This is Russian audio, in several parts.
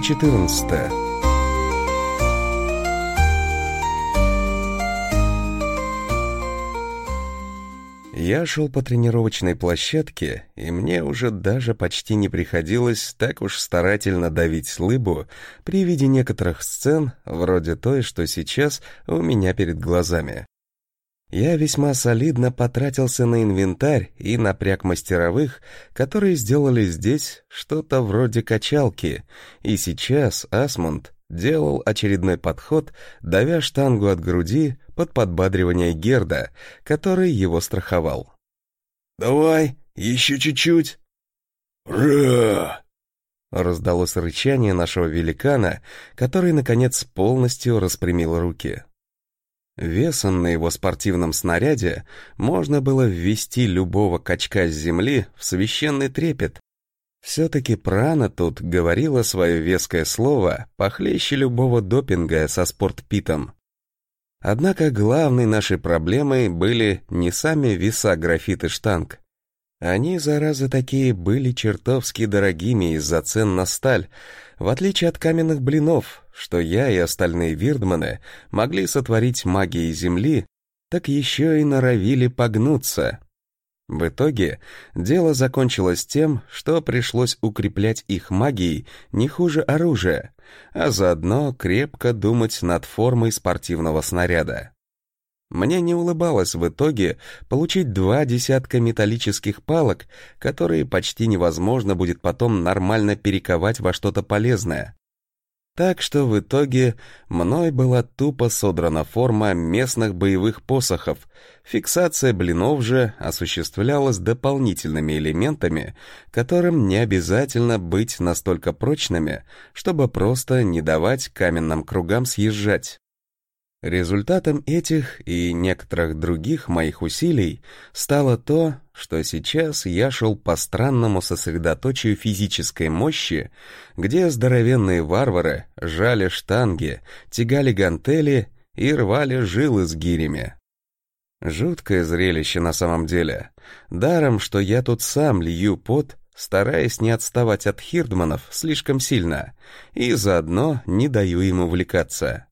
Глава 14. Я шел по тренировочной площадке, и мне уже даже почти не приходилось так уж старательно давить лыбу при виде некоторых сцен, вроде той, что сейчас у меня перед глазами. Я весьма солидно потратился на инвентарь и напряг мастеровых, которые сделали здесь что-то вроде качалки, и сейчас Асмунд делал очередной подход, давя штангу от груди под подбадривание Герда, который его страховал. «Давай, еще чуть-чуть!» «Ра!» Раздалось рычание нашего великана, который, наконец, полностью распрямил руки. Весом на его спортивном снаряде можно было ввести любого качка с земли в священный трепет. Все-таки прана тут говорила свое веское слово похлеще любого допинга со спортпитом. Однако главной нашей проблемой были не сами веса графит и штанг. Они, зараза такие, были чертовски дорогими из-за цен на сталь, в отличие от каменных блинов, что я и остальные вирдманы могли сотворить магией земли, так еще и норовили погнуться. В итоге дело закончилось тем, что пришлось укреплять их магией не хуже оружия, а заодно крепко думать над формой спортивного снаряда. Мне не улыбалось в итоге получить 2 десятка металлических палок, которые почти невозможно будет потом нормально перековать во что-то полезное. Так что в итоге мной была тупо содрана форма местных боевых посохов, фиксация блинов же осуществлялась дополнительными элементами, которым не обязательно быть настолько прочными, чтобы просто не давать каменным кругам съезжать. Результатом этих и некоторых других моих усилий стало то, что сейчас я шел по странному сосредоточию физической мощи, где здоровенные варвары жали штанги, тягали гантели и рвали жилы с гирями. Жуткое зрелище на самом деле. Даром, что я тут сам лью пот, стараясь не отставать от хирдманов слишком сильно, и заодно не даю им увлекаться.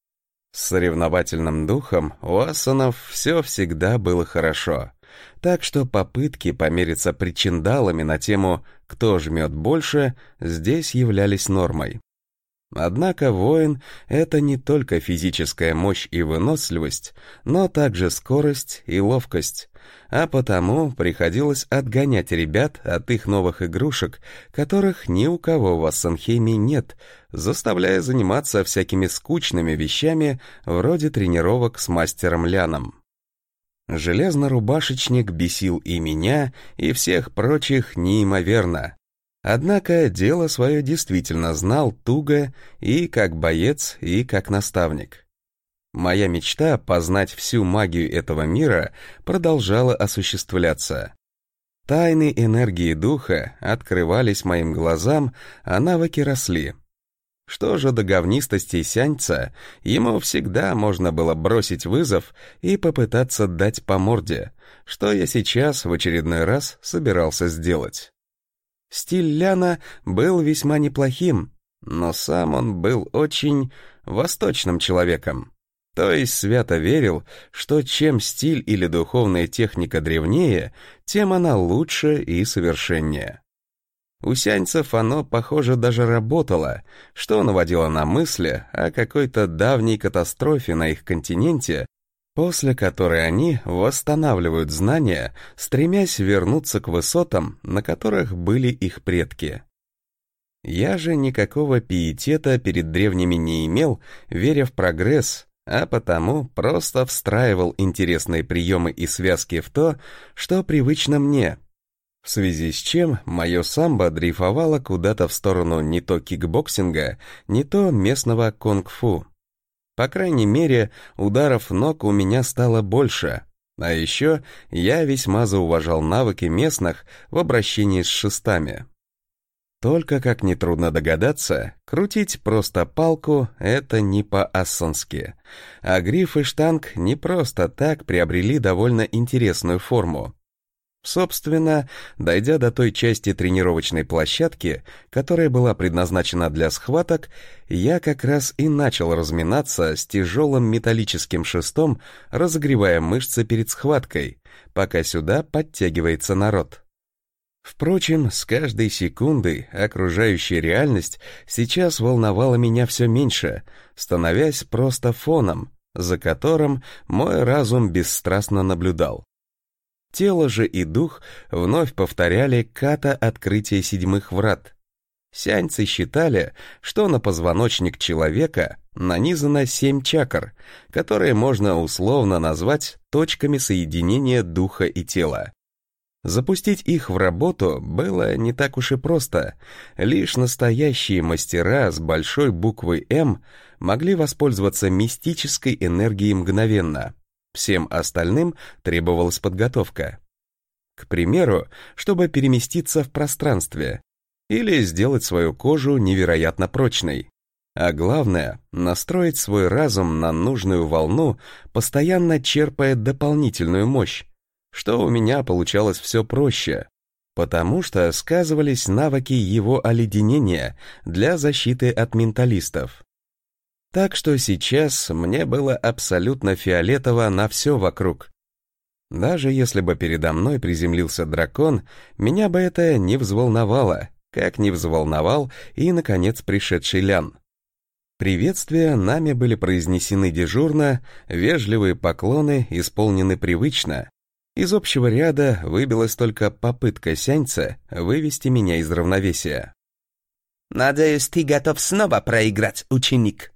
С соревновательным духом у ассанов все всегда было хорошо, так что попытки помериться причиндалами на тему «кто жмет больше» здесь являлись нормой. Однако воин — это не только физическая мощь и выносливость, но также скорость и ловкость, а потому приходилось отгонять ребят от их новых игрушек, которых ни у кого в Ассанхейме нет, заставляя заниматься всякими скучными вещами вроде тренировок с мастером Ляном. Железнорубашечник бесил и меня, и всех прочих неимоверно. Однако дело свое действительно знал туго и как боец, и как наставник. Моя мечта познать всю магию этого мира продолжала осуществляться. Тайны энергии духа открывались моим глазам, а навыки росли. Что же до говнистости сяньца, ему всегда можно было бросить вызов и попытаться дать по морде, что я сейчас в очередной раз собирался сделать. Стиль Ляна был весьма неплохим, но сам он был очень восточным человеком. То есть свято верил, что чем стиль или духовная техника древнее, тем она лучше и совершеннее. У сяньцев оно, похоже, даже работало, что наводило на мысли о какой-то давней катастрофе на их континенте, после которой они восстанавливают знания, стремясь вернуться к высотам, на которых были их предки. Я же никакого пиетета перед древними не имел, веря в прогресс, а потому просто встраивал интересные приемы и связки в то, что привычно мне, в связи с чем мое самбо дрейфовало куда-то в сторону не то кикбоксинга, не то местного кунг-фу. По крайней мере, ударов ног у меня стало больше, а еще я весьма зауважал навыки местных в обращении с шестами. Только, как нетрудно догадаться, крутить просто палку — это не по-ассански, а гриф и штанг не просто так приобрели довольно интересную форму. Собственно, дойдя до той части тренировочной площадки, которая была предназначена для схваток, я как раз и начал разминаться с тяжелым металлическим шестом, разогревая мышцы перед схваткой, пока сюда подтягивается народ. Впрочем, с каждой секундой окружающая реальность сейчас волновала меня все меньше, становясь просто фоном, за которым мой разум бесстрастно наблюдал. Тело же и дух вновь повторяли ката открытия седьмых врат. Сяньцы считали, что на позвоночник человека нанизано 7 чакр, которые можно условно назвать точками соединения духа и тела. Запустить их в работу было не так уж и просто. Лишь настоящие мастера с большой буквы «М» могли воспользоваться мистической энергией мгновенно. Всем остальным требовалась подготовка. К примеру, чтобы переместиться в пространстве или сделать свою кожу невероятно прочной. А главное, настроить свой разум на нужную волну, постоянно черпая дополнительную мощь, что у меня получалось все проще, потому что сказывались навыки его оледенения для защиты от менталистов. Так что сейчас мне было абсолютно фиолетово на все вокруг. Даже если бы передо мной приземлился дракон, меня бы это не взволновало, как не взволновал и, наконец, пришедший Лян. Приветствия нами были произнесены дежурно, вежливые поклоны исполнены привычно. Из общего ряда выбилась только попытка сяньца вывести меня из равновесия. «Надеюсь, ты готов снова проиграть, ученик?»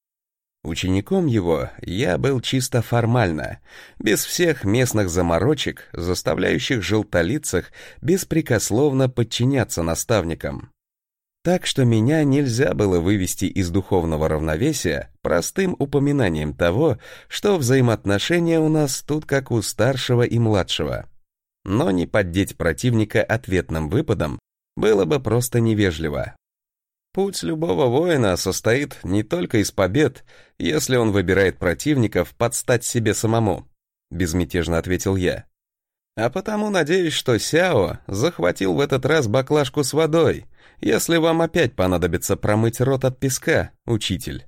Учеником его я был чисто формально, без всех местных заморочек, заставляющих желтолицых беспрекословно подчиняться наставникам. Так что меня нельзя было вывести из духовного равновесия простым упоминанием того, что взаимоотношения у нас тут как у старшего и младшего. Но не поддеть противника ответным выпадом было бы просто невежливо. Путь любого воина состоит не только из побед, если он выбирает противников под стать себе самому, безмятежно ответил я. А потому надеюсь, что Сяо захватил в этот раз баклажку с водой, если вам опять понадобится промыть рот от песка, учитель.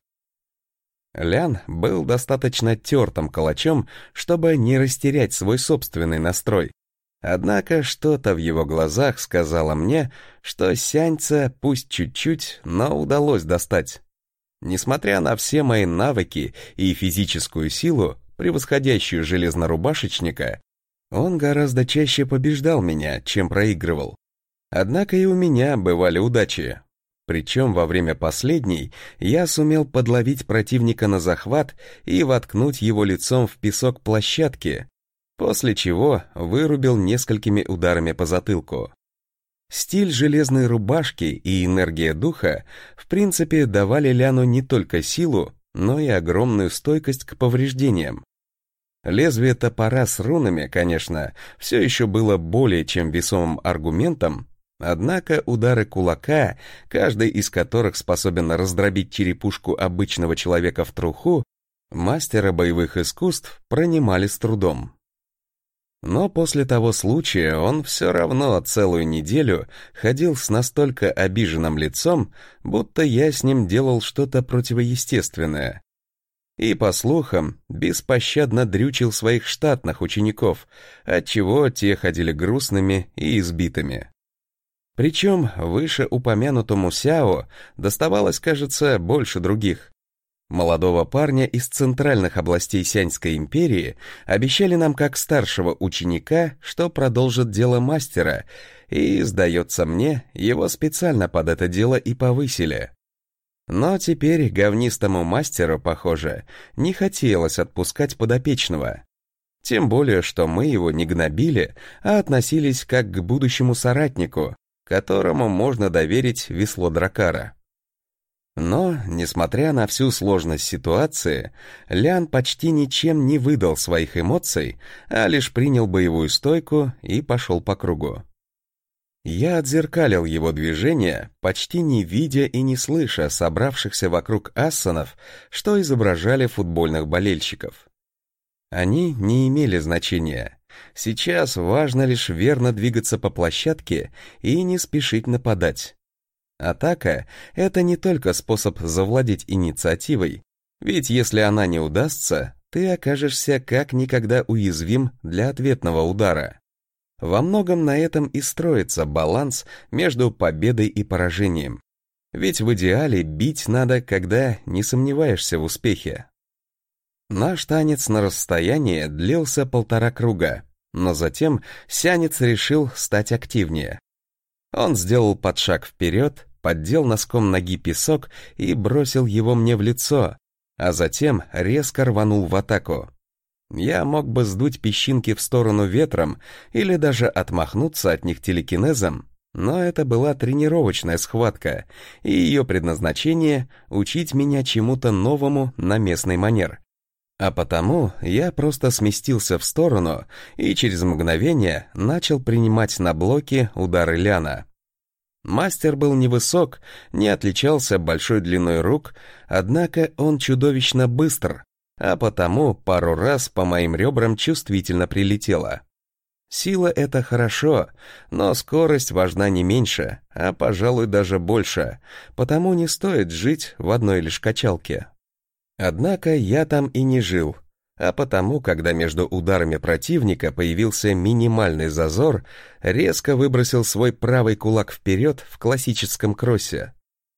Лян был достаточно тертым калачом, чтобы не растерять свой собственный настрой. Однако что-то в его глазах сказало мне, что сяньца пусть чуть-чуть, но удалось достать. Несмотря на все мои навыки и физическую силу, превосходящую железнорубашечника, он гораздо чаще побеждал меня, чем проигрывал. Однако и у меня бывали удачи. Причем во время последней я сумел подловить противника на захват и воткнуть его лицом в песок площадки, после чего вырубил несколькими ударами по затылку. Стиль железной рубашки и энергия духа в принципе давали Ляну не только силу, но и огромную стойкость к повреждениям. Лезвие топора с рунами, конечно, все еще было более чем весомым аргументом, однако удары кулака, каждый из которых способен раздробить черепушку обычного человека в труху, мастера боевых искусств принимали с трудом. Но после того случая он все равно целую неделю ходил с настолько обиженным лицом, будто я с ним делал что-то противоестественное. И, по слухам, беспощадно дрючил своих штатных учеников, отчего те ходили грустными и избитыми. Причем вышеупомянутому Сяо доставалось, кажется, больше других. Молодого парня из центральных областей Сяньской империи обещали нам как старшего ученика, что продолжит дело мастера, и, сдается мне, его специально под это дело и повысили. Но теперь говнистому мастеру, похоже, не хотелось отпускать подопечного. Тем более, что мы его не гнобили, а относились как к будущему соратнику, которому можно доверить весло дракара. Но, несмотря на всю сложность ситуации, Лян почти ничем не выдал своих эмоций, а лишь принял боевую стойку и пошел по кругу. Я отзеркалил его движения, почти не видя и не слыша собравшихся вокруг ассанов, что изображали футбольных болельщиков. Они не имели значения. Сейчас важно лишь верно двигаться по площадке и не спешить нападать. Атака — это не только способ завладеть инициативой, ведь если она не удастся, ты окажешься как никогда уязвим для ответного удара. Во многом на этом и строится баланс между победой и поражением. Ведь в идеале бить надо, когда не сомневаешься в успехе. Наш танец на расстоянии длился 1,5 круга, но затем сянец решил стать активнее. Он сделал подшаг вперед, поддел носком ноги песок и бросил его мне в лицо, а затем резко рванул в атаку. Я мог бы сдуть песчинки в сторону ветром или даже отмахнуться от них телекинезом, но это была тренировочная схватка, и ее предназначение — учить меня чему-то новому на местный манер. А потому я просто сместился в сторону и через мгновение начал принимать на блоки удары Ляна. Мастер был невысок, не отличался большой длиной рук, однако он чудовищно быстр, а потому пару раз по моим ребрам чувствительно прилетело. Сила — это хорошо, но скорость важна не меньше, а, пожалуй, даже больше, потому не стоит жить в одной лишь качалке. Однако я там и не жил, а потому, когда между ударами противника появился минимальный зазор, резко выбросил свой правый кулак вперед в классическом кроссе.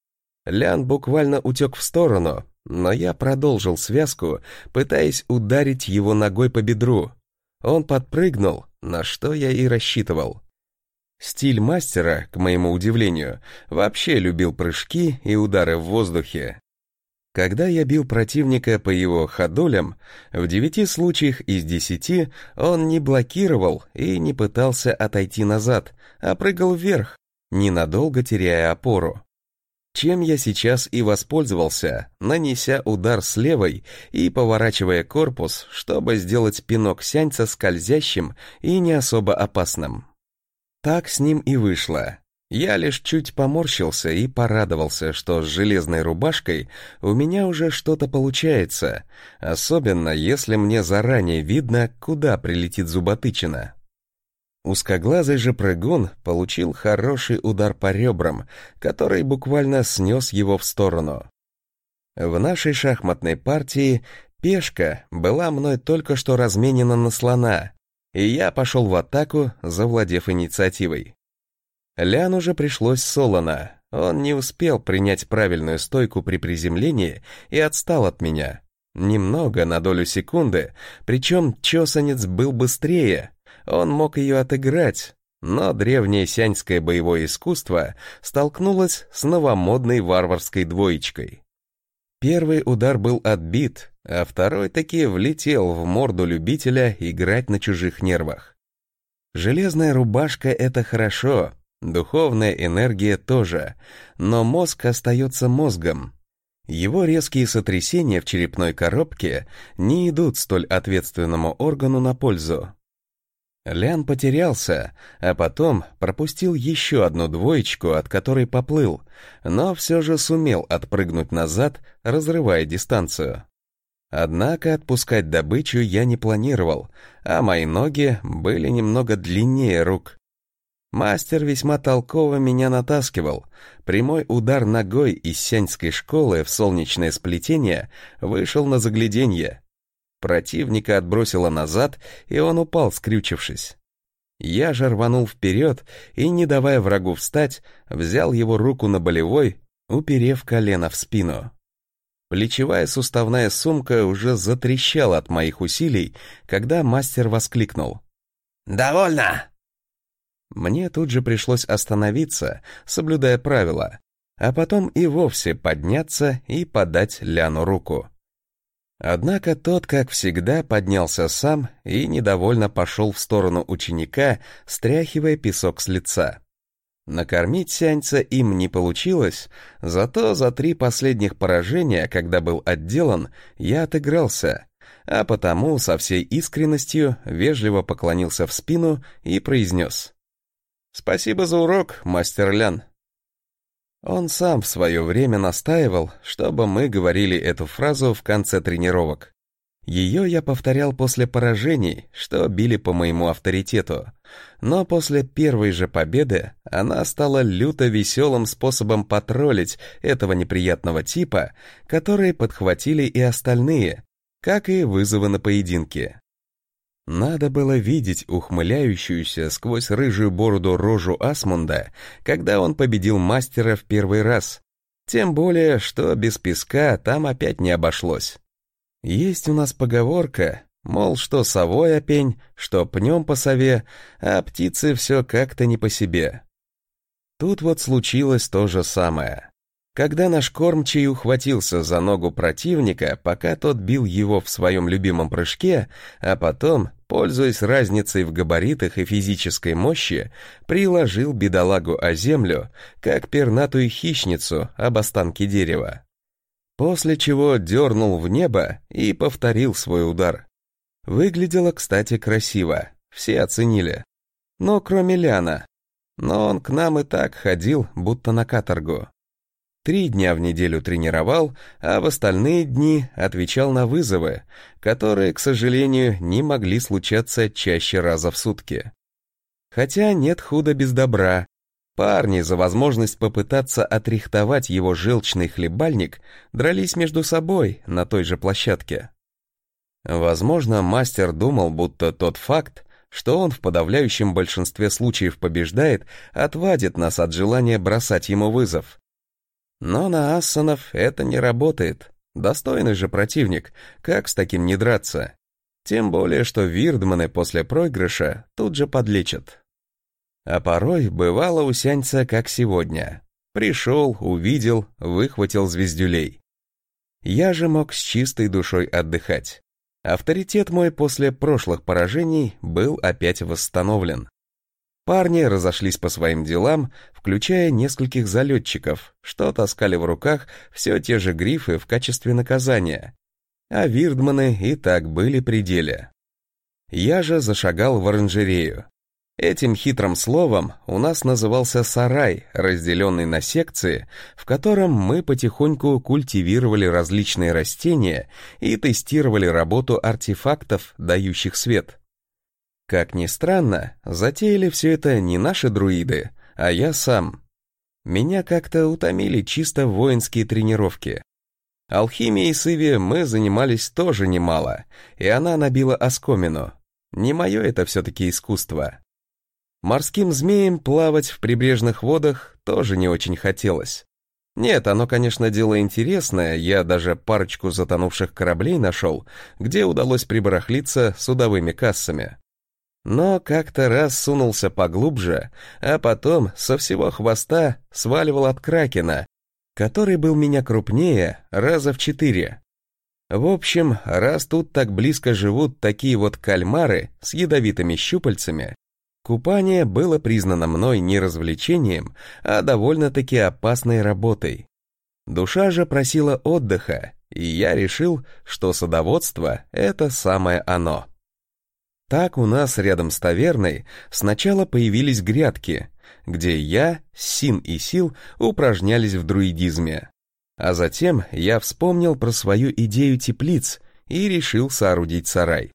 Лян буквально утек в сторону, но я продолжил связку, пытаясь ударить его ногой по бедру. Он подпрыгнул, на что я и рассчитывал. Стиль мастера, к моему удивлению, вообще любил прыжки и удары в воздухе. Когда я бил противника по его ходулям, в 9 случаях из 10 он не блокировал и не пытался отойти назад, а прыгал вверх, ненадолго теряя опору. Чем я сейчас и воспользовался, нанеся удар с левой и поворачивая корпус, чтобы сделать пинок сяньца скользящим и не особо опасным. Так с ним и вышло. Я лишь чуть поморщился и порадовался, что с железной рубашкой у меня уже что-то получается, особенно если мне заранее видно, куда прилетит зуботычина. Узкоглазый же прыгун получил хороший удар по ребрам, который буквально снес его в сторону. В нашей шахматной партии пешка была мной только что разменена на слона, и я пошел в атаку, завладев инициативой. Ляну же пришлось солоно, он не успел принять правильную стойку при приземлении и отстал от меня. Немного, на долю секунды, причем чосанец был быстрее, он мог ее отыграть, но древнее сяньское боевое искусство столкнулось с новомодной варварской двоечкой. Первый удар был отбит, а второй таки влетел в морду любителя играть на чужих нервах. Железная рубашка — это хорошо, духовная энергия тоже, но мозг остается мозгом. Его резкие сотрясения в черепной коробке не идут столь ответственному органу на пользу. Лян потерялся, а потом пропустил еще одну двоечку, от которой поплыл, но все же сумел отпрыгнуть назад, разрывая дистанцию. Однако отпускать добычу я не планировал, а мои ноги были немного длиннее рук. Мастер весьма толково меня натаскивал. Прямой удар ногой из сяньской школы в солнечное сплетение вышел на загляденье. Противника отбросило назад, и он упал, скрючившись. Я же рванул вперед и, не давая врагу встать, взял его руку на болевой, уперев колено в спину. Плечевая суставная сумка уже затрещала от моих усилий, когда мастер воскликнул: «Довольно!» Мне тут же пришлось остановиться, соблюдая правила, а потом и вовсе подняться и подать Ляну руку. Однако тот, как всегда, поднялся сам и недовольно пошел в сторону ученика, стряхивая песок с лица. Накормить сяньца им не получилось, зато за 3 последних поражения, когда был отделан, я отыгрался, а потому со всей искренностью вежливо поклонился в спину и произнес: «Спасибо за урок, мастер Лян». Он сам в свое время настаивал, чтобы мы говорили эту фразу в конце тренировок. Ее я повторял после поражений, что били по моему авторитету. Но после первой же победы она стала люто веселым способом потроллить этого неприятного типа, которые подхватили и остальные, как и вызовы на поединки. Надо было видеть ухмыляющуюся сквозь рыжую бороду рожу Асмунда, когда он победил мастера в первый раз. Тем более, что без песка там опять не обошлось. Есть у нас поговорка, мол, что совой о пень, что пнем по сове, а птицы все как-то не по себе. Тут вот случилось то же самое. Когда наш кормчий ухватился за ногу противника, пока тот бил его в своем любимом прыжке, а потом, пользуясь разницей в габаритах и физической мощи, приложил бедолагу о землю, как пернатую хищницу об останки дерева. После чего дернул в небо и повторил свой удар. Выглядело, кстати, красиво, все оценили. Но кроме Ляна. Но он к нам и так ходил, будто на каторгу. 3 дня в неделю тренировал, а в остальные дни отвечал на вызовы, которые, к сожалению, не могли случаться чаще раза в сутки. Хотя нет худа без добра. Парни за возможность попытаться отрихтовать его желчный хлебальник дрались между собой на той же площадке. Возможно, мастер думал, будто тот факт, что он в подавляющем большинстве случаев побеждает, отвадит нас от желания бросать ему вызов. Но на ассанов это не работает. Достойный же противник, как с таким не драться? Тем более, что вирдманы после проигрыша тут же подлечат. А порой бывало у сяньца, как сегодня. Пришел, увидел, выхватил звездюлей. Я же мог с чистой душой отдыхать. Авторитет мой после прошлых поражений был опять восстановлен. Парни разошлись по своим делам, включая нескольких залетчиков, что таскали в руках все те же грифы в качестве наказания. А вирдманы и так были при деле. Я же зашагал в оранжерею. Этим хитрым словом у нас назывался сарай, разделенный на секции, в котором мы потихоньку культивировали различные растения и тестировали работу артефактов, дающих свет. Как ни странно, затеяли все это не наши друиды, а я сам. Меня как-то утомили чисто воинские тренировки. Алхимией с Иви мы занимались тоже немало, и она набила оскомину. Не мое это все-таки искусство. Морским змеям плавать в прибрежных водах тоже не очень хотелось. Нет, оно, конечно, дело интересное, я даже парочку затонувших кораблей нашел, где удалось прибарахлиться судовыми кассами. Но как-то раз сунулся поглубже, а потом со всего хвоста сваливал от кракена, который был меня крупнее раза в 4. В общем, раз тут так близко живут такие вот кальмары с ядовитыми щупальцами, купание было признано мной не развлечением, а довольно-таки опасной работой. Душа же просила отдыха, и я решил, что садоводство — это самое оно. Так у нас рядом с таверной сначала появились грядки, где я, Син и Сил упражнялись в друидизме. А затем я вспомнил про свою идею теплиц и решил соорудить сарай.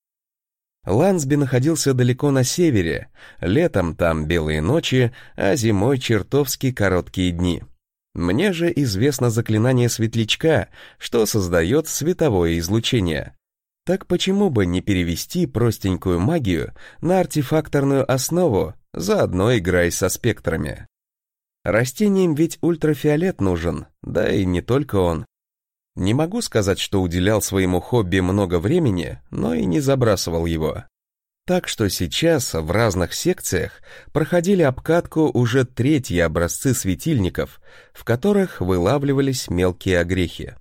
Лансби находился далеко на севере, летом там белые ночи, а зимой чертовски короткие дни. Мне же известно заклинание светлячка, что создает световое излучение. Так почему бы не перевести простенькую магию на артефакторную основу, заодно играя со спектрами? Растениям ведь ультрафиолет нужен, да и не только он. Не могу сказать, что уделял своему хобби много времени, но и не забрасывал его. Так что сейчас в разных секциях проходили обкатку уже 3-й образцы светильников, в которых вылавливались мелкие огрехи.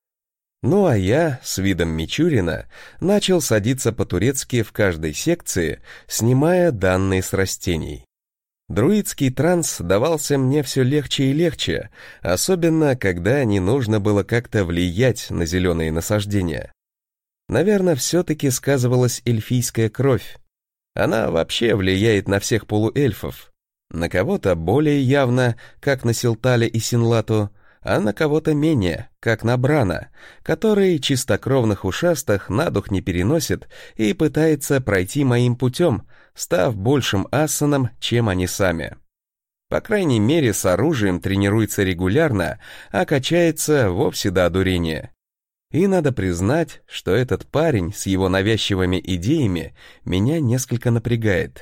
Ну а я, с видом Мичурина, начал садиться по-турецки в каждой секции, снимая данные с растений. Друидский транс давался мне все легче и легче, особенно когда не нужно было как-то влиять на зеленые насаждения. Наверное, все-таки сказывалась эльфийская кровь. Она вообще влияет на всех полуэльфов. На кого-то более явно, как на Силтале и Синлату, а на кого-то менее, как на Брана, который чистокровных ушастых на дух не переносит и пытается пройти моим путем, став большим ассаном, чем они сами. По крайней мере, с оружием тренируется регулярно, а качается вовсе до одурения. И надо признать, что этот парень с его навязчивыми идеями меня несколько напрягает.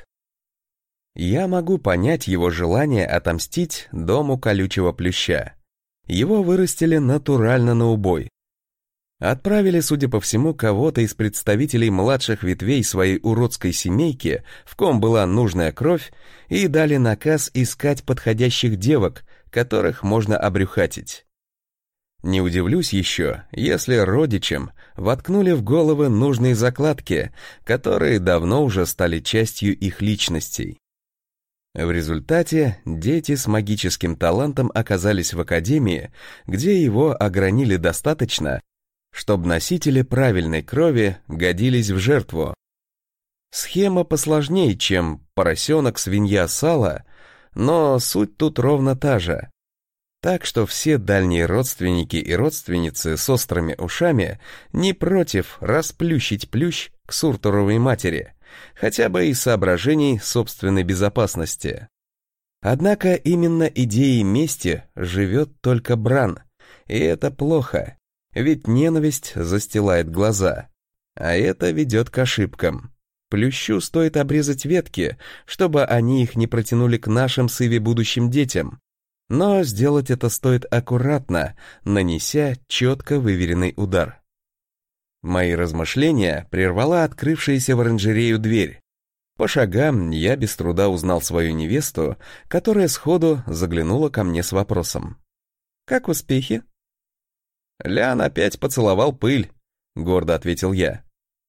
Я могу понять его желание отомстить дому колючего плюща. Его вырастили натурально на убой. Отправили, судя по всему, кого-то из представителей младших ветвей своей уродской семейки, в ком была нужная кровь, и дали наказ искать подходящих девок, которых можно обрюхатить. Не удивлюсь еще, если родичам воткнули в головы нужные закладки, которые давно уже стали частью их личностей. В результате дети с магическим талантом оказались в академии, где его огранили достаточно, чтобы носители правильной крови годились в жертву. Схема посложнее, чем поросенок, свинья, сало, но суть тут ровно та же. Так что все дальние родственники и родственницы с острыми ушами не против расплющить плющ к суртуровой матери, хотя бы из соображений собственной безопасности. Однако именно идеей мести живет только Бран, и это плохо, ведь ненависть застилает глаза, а это ведет к ошибкам. Плющу стоит обрезать ветки, чтобы они их не протянули к нашим с Иви будущим детям, но сделать это стоит аккуратно, нанеся четко выверенный удар. Мои размышления прервала открывшаяся в оранжерею дверь. По шагам я без труда узнал свою невесту, которая сходу заглянула ко мне с вопросом. «Как успехи?» «Лян опять поцеловал пыль», — гордо ответил я.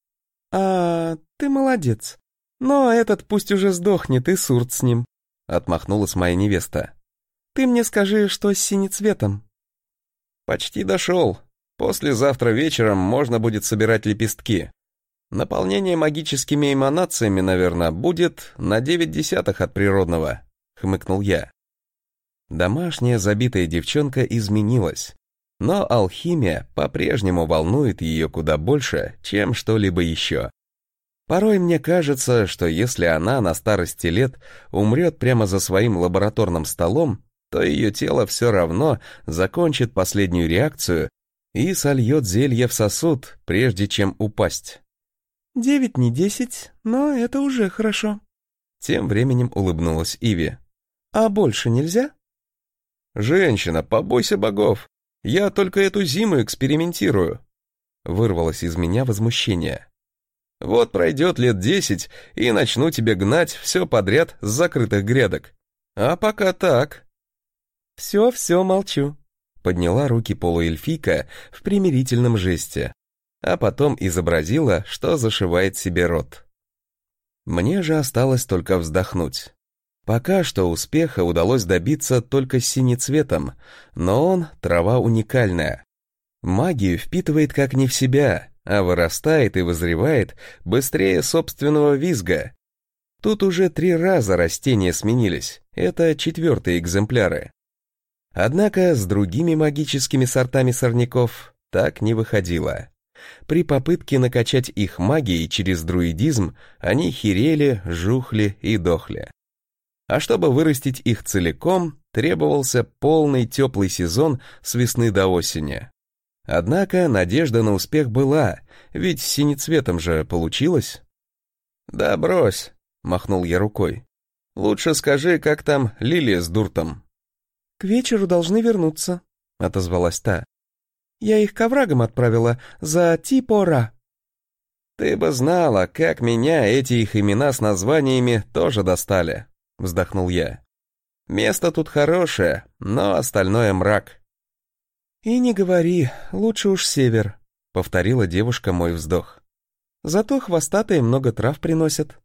«А, ты молодец. Но этот пусть уже сдохнет, и сурт с ним», — отмахнулась моя невеста. «Ты мне скажи, что с синецветом?» «Почти дошел. Послезавтра вечером можно будет собирать лепестки. Наполнение магическими эманациями, наверное, будет на 0,9 от природного», — хмыкнул я. Домашняя забитая девчонка изменилась, но алхимия по-прежнему волнует ее куда больше, чем что-либо еще. Порой мне кажется, что если она на старости лет умрет прямо за своим лабораторным столом, то ее тело все равно закончит последнюю реакцию и сольет зелье в сосуд, прежде чем упасть. 9 не 10, но это уже хорошо. Тем временем улыбнулась Иви. А больше нельзя? Женщина, побойся богов. Я только эту зиму экспериментирую. Вырвалось из меня возмущение. Вот пройдет лет 10, и начну тебе гнать все подряд с закрытых грядок. А пока так. Все, молчу. Подняла руки полуэльфийка в примирительном жесте, а потом изобразила, что зашивает себе рот. Мне же осталось только вздохнуть. Пока что успеха удалось добиться только с синецветом, но он трава уникальная. Магию впитывает как не в себя, а вырастает и вызревает быстрее собственного визга. Тут уже 3 раза растения сменились, это 4-е экземпляры. Однако с другими магическими сортами сорняков так не выходило. При попытке накачать их магией через друидизм они херели, жухли и дохли. А чтобы вырастить их целиком, требовался полный теплый сезон с весны до осени. Однако надежда на успех была, ведь с синецветом же получилось. «Да брось», — махнул я рукой. «Лучше скажи, как там Лилия с Дуртом?» «К вечеру должны вернуться», — отозвалась та. «Я их к оврагам отправила за Типора». «Ты бы знала, как меня эти их имена с названиями тоже достали», — вздохнул я. «Место тут хорошее, но остальное мрак». «И не говори, лучше уж север», — повторила девушка мой вздох. «Зато хвостатые много трав приносят».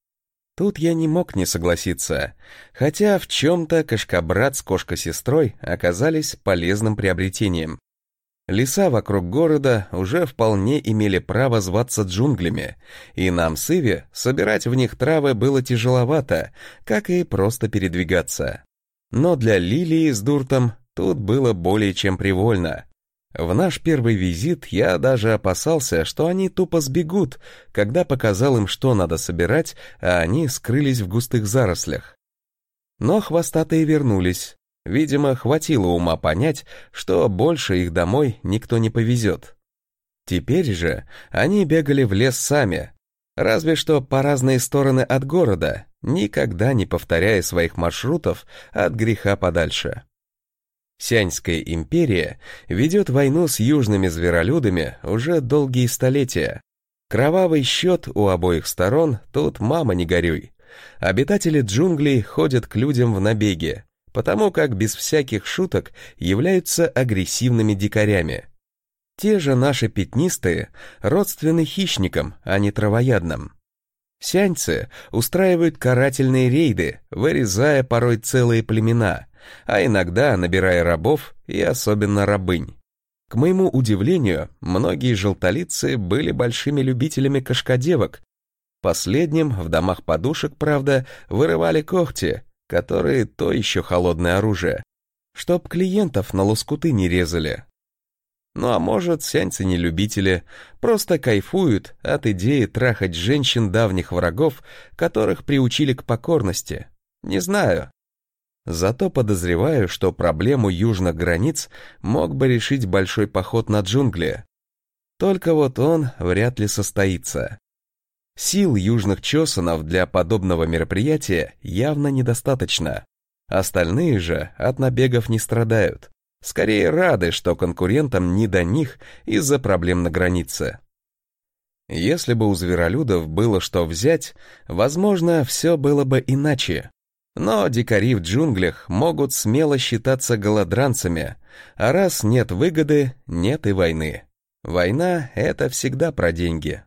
Тут я не мог не согласиться, хотя в чем-то кошкобрат с кошкосестрой оказались полезным приобретением. Леса вокруг города уже вполне имели право зваться джунглями, и нам с Иви собирать в них травы было тяжеловато, как и просто передвигаться. Но для Лилии с Дуртом тут было более чем привольно. В наш первый визит я даже опасался, что они тупо сбегут, когда показал им, что надо собирать, а они скрылись в густых зарослях. Но хвостатые вернулись. Видимо, хватило ума понять, что больше их домой никто не повезет. Теперь же они бегали в лес сами, разве что по разные стороны от города, никогда не повторяя своих маршрутов от греха подальше. Сяньская империя ведет войну с южными зверолюдами уже долгие столетия. Кровавый счет у обоих сторон, тут мама не горюй. Обитатели джунглей ходят к людям в набеги, потому как без всяких шуток являются агрессивными дикарями. Те же наши пятнистые родственны хищникам, а не травоядным. Сяньцы устраивают карательные рейды, вырезая порой целые племена, а иногда набирая рабов и особенно рабынь. К моему удивлению, многие желтолицы были большими любителями кошкодевок. Последним в домах подушек, правда, вырывали когти, которые то еще холодное оружие, чтоб клиентов на лоскуты не резали. Ну а может, сяньцы не любители, просто кайфуют от идеи трахать женщин давних врагов, которых приучили к покорности. Не знаю. Зато подозреваю, что проблему южных границ мог бы решить большой поход на джунгли. Только вот он вряд ли состоится. Сил южных чосанов для подобного мероприятия явно недостаточно. Остальные же от набегов не страдают. Скорее рады, что конкурентам не до них из-за проблем на границе. Если бы у зверолюдов было что взять, возможно, все было бы иначе. Но дикари в джунглях могут смело считаться голодранцами, а раз нет выгоды, нет и войны. Война — это всегда про деньги.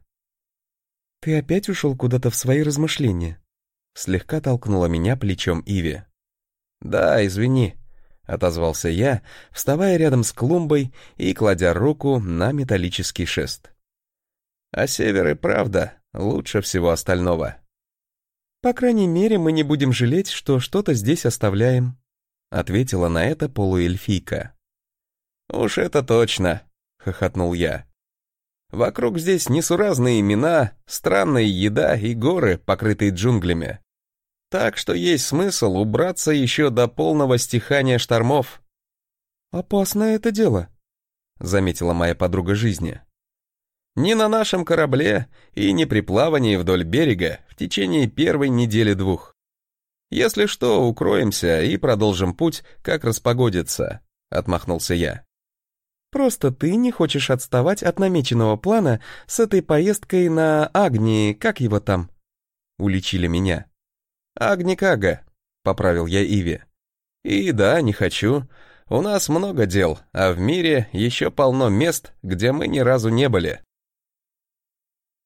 «Ты опять ушел куда-то в свои размышления?» Слегка толкнула меня плечом Иви. «Да, извини», — отозвался я, вставая рядом с клумбой и кладя руку на металлический шест. «А север и правда лучше всего остального». «По крайней мере, мы не будем жалеть, что что-то здесь оставляем», — ответила на это полуэльфийка. «Уж это точно», — хохотнул я. «Вокруг здесь несуразные имена, странная еда и горы, покрытые джунглями. Так что есть смысл убраться еще до полного стихания штормов». «Опасное это дело», — заметила моя подруга жизни. «Не на нашем корабле и не при плавании вдоль берега в течение первой недели-двух. Если что, укроемся и продолжим путь, как распогодится», — отмахнулся я. «Просто ты не хочешь отставать от намеченного плана с этой поездкой на Агни, как его там?» — уличили меня. «Агникага», — поправил я Иви. «И да, не хочу. У нас много дел, а в мире еще полно мест, где мы ни разу не были».